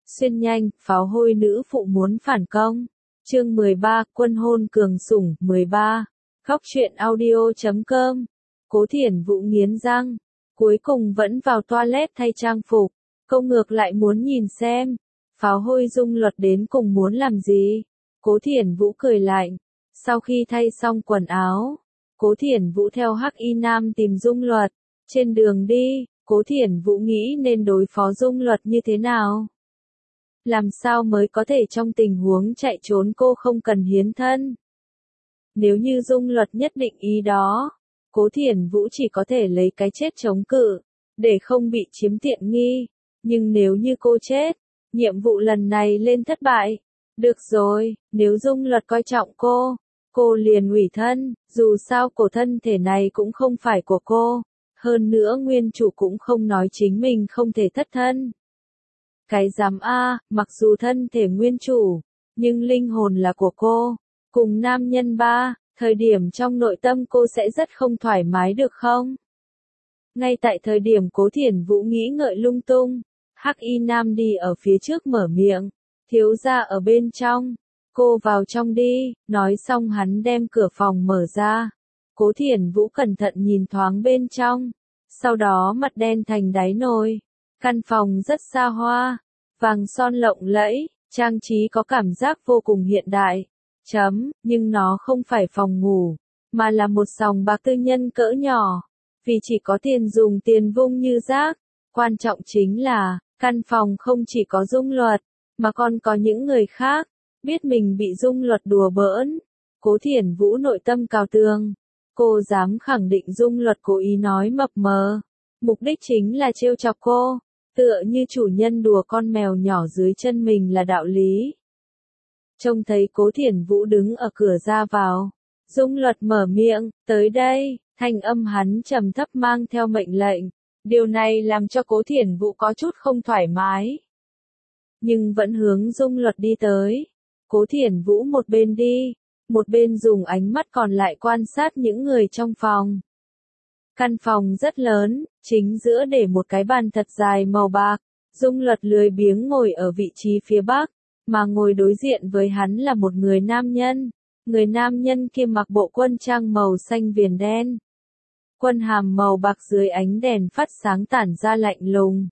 Xuyên nhanh, pháo hôi nữ phụ muốn phản công. Chương 13, quân hôn cường sủng, 13. Góc truyện audio.com. Cố Thiển Vũ nghiến răng, cuối cùng vẫn vào toilet thay trang phục. Câu ngược lại muốn nhìn xem, pháo hôi Dung Luật đến cùng muốn làm gì. Cố Thiển Vũ cười lạnh. Sau khi thay xong quần áo, Cố Thiển Vũ theo Hắc Y Nam tìm Dung Luật. Trên đường đi, Cố Thiển Vũ nghĩ nên đối phó Dung Luật như thế nào. Làm sao mới có thể trong tình huống chạy trốn cô không cần hiến thân. Nếu như Dung Luật nhất định ý đó, Cố Thiển Vũ chỉ có thể lấy cái chết chống cự, để không bị chiếm tiện nghi. Nhưng nếu như cô chết, nhiệm vụ lần này lên thất bại. Được rồi, nếu Dung Luật coi trọng cô liền ủy thân, dù sao cổ thân thể này cũng không phải của cô. Hơn nữa nguyên chủ cũng không nói chính mình không thể thất thân. Cái dám a, mặc dù thân thể nguyên chủ, nhưng linh hồn là của cô. Cùng nam nhân ba, thời điểm trong nội tâm cô sẽ rất không thoải mái được không? Ngay tại thời điểm Cố Thiển Vũ nghĩ ngợi lung tung, Hắc Y Nam đi ở phía trước mở miệng, thiếu gia ở bên trong, cô vào trong đi, nói xong hắn đem cửa phòng mở ra. Cố Thiển Vũ cẩn thận nhìn thoáng bên trong, sau đó mặt đen thành đáy nồi. Căn phòng rất xa hoa, vàng son lộng lẫy, trang trí có cảm giác vô cùng hiện đại. Nhưng nó không phải phòng ngủ, mà là một sòng bạc tư nhân cỡ nhỏ. Vì chỉ có tiền dùng tiền vung như rác. Quan trọng chính là, căn phòng không chỉ có Dung Luật, mà còn có những người khác. Biết mình bị Dung Luật đùa bỡn. Cố Thiển Vũ nội tâm cào tường. Cô dám khẳng định Dung Luật cố ý nói mập mờ. Mục đích chính là trêu chọc cô. Tựa như chủ nhân đùa con mèo nhỏ dưới chân mình là đạo lý. Trông thấy Cố Thiển Vũ đứng ở cửa ra vào, Dung Luật mở miệng, tới đây, thanh âm hắn trầm thấp mang theo mệnh lệnh. Điều này làm cho Cố Thiển Vũ có chút không thoải mái. Nhưng vẫn hướng Dung Luật đi tới. Cố Thiển Vũ một bên đi, một bên dùng ánh mắt còn lại quan sát những người trong phòng. Căn phòng rất lớn, chính giữa để một cái bàn thật dài màu bạc. Dung Luật lười biếng ngồi ở vị trí phía bắc, mà ngồi đối diện với hắn là một người nam nhân. Người nam nhân kia mặc bộ quân trang màu xanh viền đen. Quân hàm màu bạc dưới ánh đèn phát sáng tản ra lạnh lùng.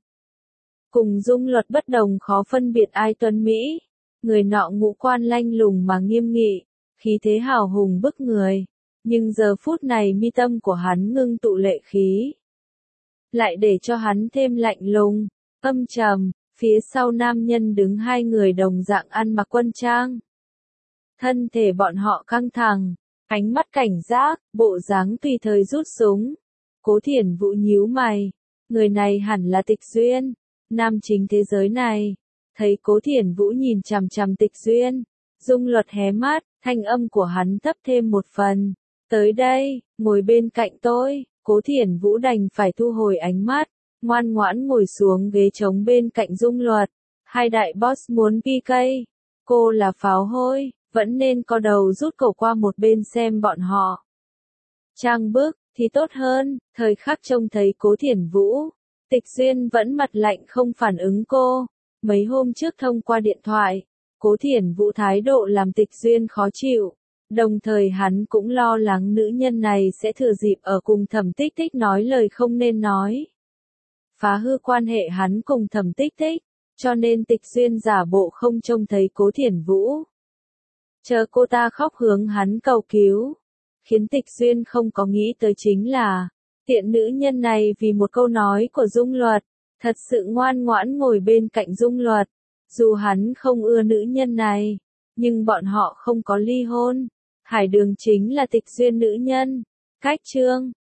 Cùng Dung Luật bất đồng khó phân biệt ai tuấn Mỹ. Người nọ ngũ quan lanh lùng mà nghiêm nghị, khí thế hào hùng bức người. Nhưng giờ phút này mi tâm của hắn ngưng tụ lệ khí. Lại để cho hắn thêm lạnh lùng, âm trầm, phía sau nam nhân đứng hai người đồng dạng ăn mặc quân trang. Thân thể bọn họ căng thẳng, ánh mắt cảnh giác, bộ dáng tùy thời rút súng. Cố Thiển Vũ nhíu mày, người này hẳn là Tịch Duyên, nam chính thế giới này. Thấy Cố Thiển Vũ nhìn chằm chằm Tịch Duyên, Dung Luật hé mắt, thanh âm của hắn thấp thêm một phần. Tới đây, ngồi bên cạnh tôi. Cố Thiển Vũ đành phải thu hồi ánh mắt, ngoan ngoãn ngồi xuống ghế trống bên cạnh Dung Luật. Hai đại boss muốn PK, cô là pháo hôi, vẫn nên co đầu rút cổ qua một bên xem bọn họ. Trang bức, thì tốt hơn. Thời khắc trông thấy Cố Thiển Vũ, Tịch Duyên vẫn mặt lạnh không phản ứng cô. Mấy hôm trước thông qua điện thoại, Cố Thiển Vũ thái độ làm Tịch Duyên khó chịu. Đồng thời hắn cũng lo lắng nữ nhân này sẽ thừa dịp ở cùng Thẩm Tích Tích nói lời không nên nói. Phá hư quan hệ hắn cùng Thẩm Tích Tích, cho nên Tịch Duyên giả bộ không trông thấy Cố Thiển Vũ. Chờ cô ta khóc hướng hắn cầu cứu. Khiến Tịch Duyên không có nghĩ tới chính là, tiện nữ nhân này vì một câu nói của Dung Luật, thật sự ngoan ngoãn ngồi bên cạnh Dung Luật. Dù hắn không ưa nữ nhân này, nhưng bọn họ không có ly hôn. Hải Đường chính là Tịch Duyên nữ nhân. Cách chương